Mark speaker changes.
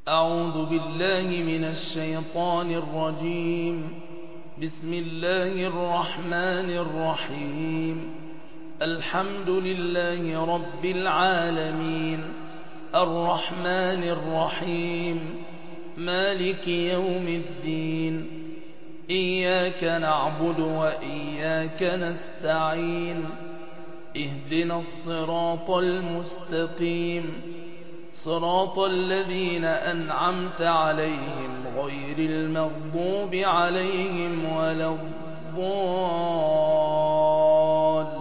Speaker 1: أعوذ بالله من الشيطان الرجيم. بسم الله الرحمن الرحيم. الحمد لله رب العالمين، الرحمن الرحيم، مالك يوم الدين. إياك نعبد وإياك نستعين. اهدنا الصراط المستقيم، صراط الذين أنعمت عليهم غير المغضوب عليهم ولا الضالين.